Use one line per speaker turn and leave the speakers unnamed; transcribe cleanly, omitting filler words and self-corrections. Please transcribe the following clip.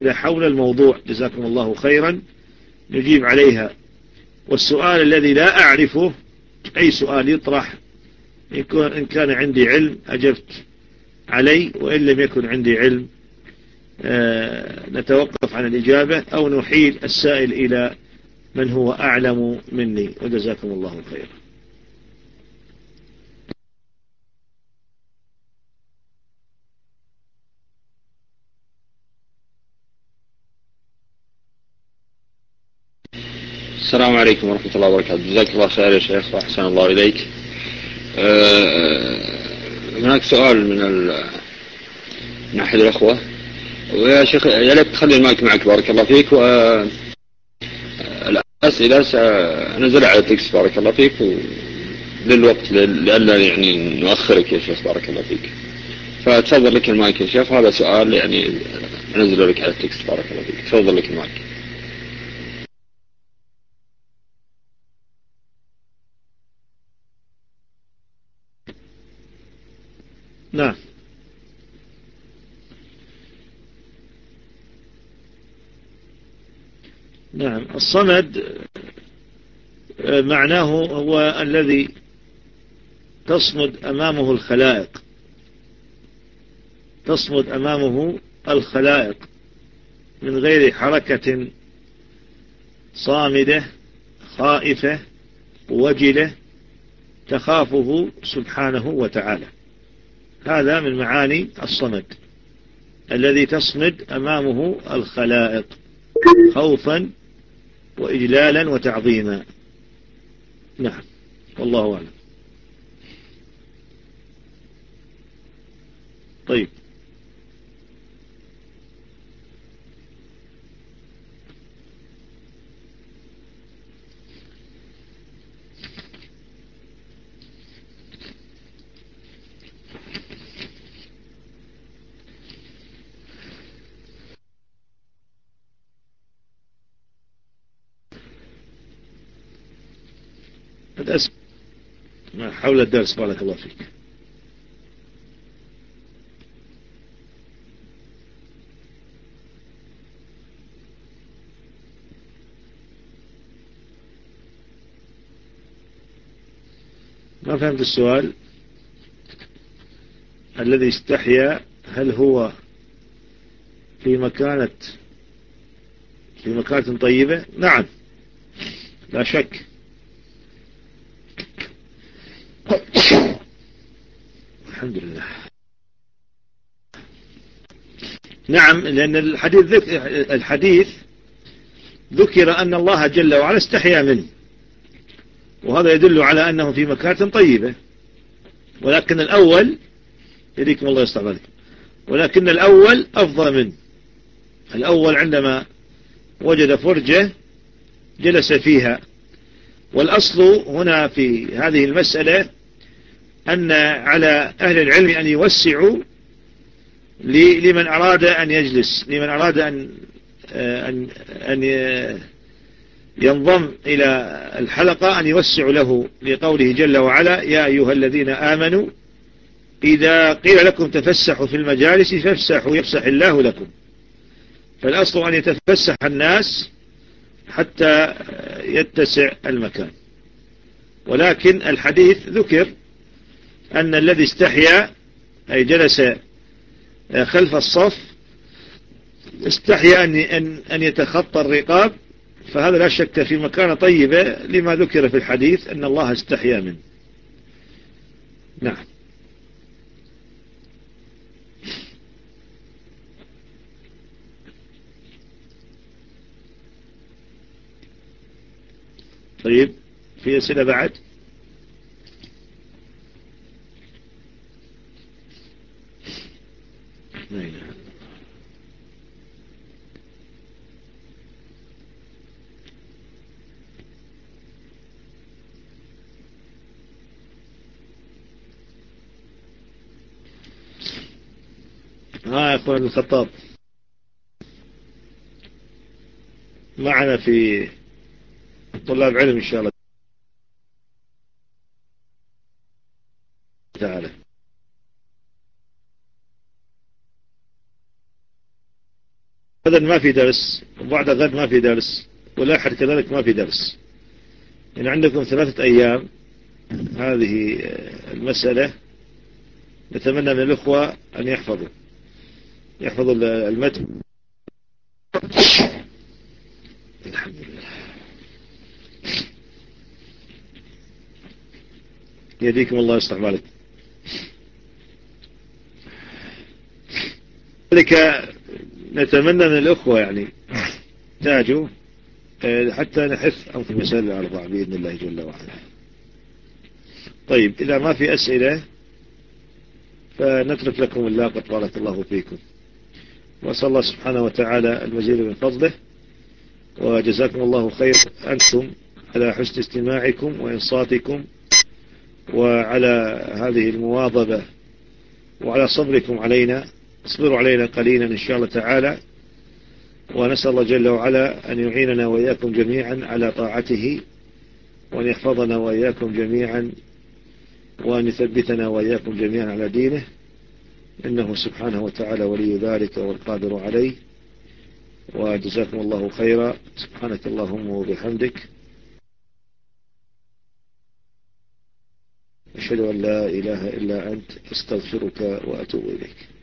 حول الموضوع جزاكم الله خيرا نجيب عليها. والسؤال الذي لا أعرفه أي سؤال يطرح إن كان عندي علم أجبت علي، وإن لم يكن عندي علم نتوقف عن الإجابة أو نحيل السائل إلى من هو أعلم مني، وجزاكم الله خيرا.
السلام عليكم ورحمة الله وبركاته. جزاك الله خير يا شيخ وأحسن الله إليك. هناك سؤال من أحد الأخوة، ويا شيخ يا ليت تخلي المايك معك بارك الله فيك. والأسئلة سنزل على التكست بارك الله فيك للوقت لألا يعني نؤخرك يا شيخ بارك الله فيك. فتفضل لك المايك يا شيخ. هذا سؤال يعني نزل لك على التكست بارك الله فيك. تفضل لك المايك.
نعم. نعم، الصمد معناه هو الذي تصمد أمامه الخلائق، تصمد أمامه الخلائق من غير حركة، صامدة خائفة وجلة تخافه سبحانه وتعالى. هذا من معاني الصمد، الذي تصمد أمامه الخلائق خوفا وإجلالا وتعظيما. نعم، والله أعلم. طيب، حول الدرس بارك الله فيك. ما فهمت السؤال. الذي استحيا هل هو في مكانة طيبة؟ نعم، لا شك. الحمد لله. نعم، لأن الحديث ذكر أن الله جل وعلا استحيا منه، وهذا يدل على أنه في مكانة طيبة. ولكن الأول يديكم الله يستعملك، ولكن الأول أفضل منه. الأول عندما وجد فرجة جلس فيها. والأصل هنا في هذه المسألة أن على أهل العلم أن يوسعوا لمن أراد أن يجلس، لمن أراد أن ينضم إلى الحلقة أن يوسعوا له، لقوله جل وعلا: يا أيها الذين آمنوا إذا قيل لكم تفسحوا في المجالس فافسحوا يفسح الله لكم. فالأصل أن يتفسح الناس حتى يتسع المكان. ولكن الحديث ذكر أن الذي استحيا أي جلس خلف الصف استحيا أن يتخطى الرقاب، فهذا لا شك في مكانة طيبة لما ذكر في الحديث أن الله استحيا منه. نعم. طيب، في أسئلة بعد؟ يا أخوان الخطاب معنا في طلاب علم إن شاء الله تعالى. غدا ما في درس، وبعد غد ما في درس، والأحد كذلك ما في درس. إن عندكم 3 أيام هذه المسألة. نتمنى من الأخوة أن يحفظوا المتن. الحمد لله. يهديكم الله ويصلح بالكم. ذلك نتمنى من الأخوة يعني تاجوا حتى نحث في مسائل الأربع بإذن الله جل وعلا. طيب إذا ما في أسئلة فنترك لكم اللاقة. بارك الله فيكم، وأسأل الله سبحانه وتعالى المزيد من فضله، وجزاكم الله خير أنتم على حسن استماعكم وإنصاتكم، وعلى هذه المواظبة، وعلى صبركم علينا. اصبروا علينا قليلا إن شاء الله تعالى، ونسأل الله جل وعلا أن يعيننا وإياكم جميعا على طاعته، وأن يحفظنا وإياكم جميعا، وأن يثبتنا وإياكم جميعا على دينه، إنه سبحانه وتعالى ولي ذلك والقادر عليه. وجزاكم الله خيرا. سبحانك اللهم وبحمدك، أشهد أن لا إله إلا أنت، أستغفرك وأتوب إليك.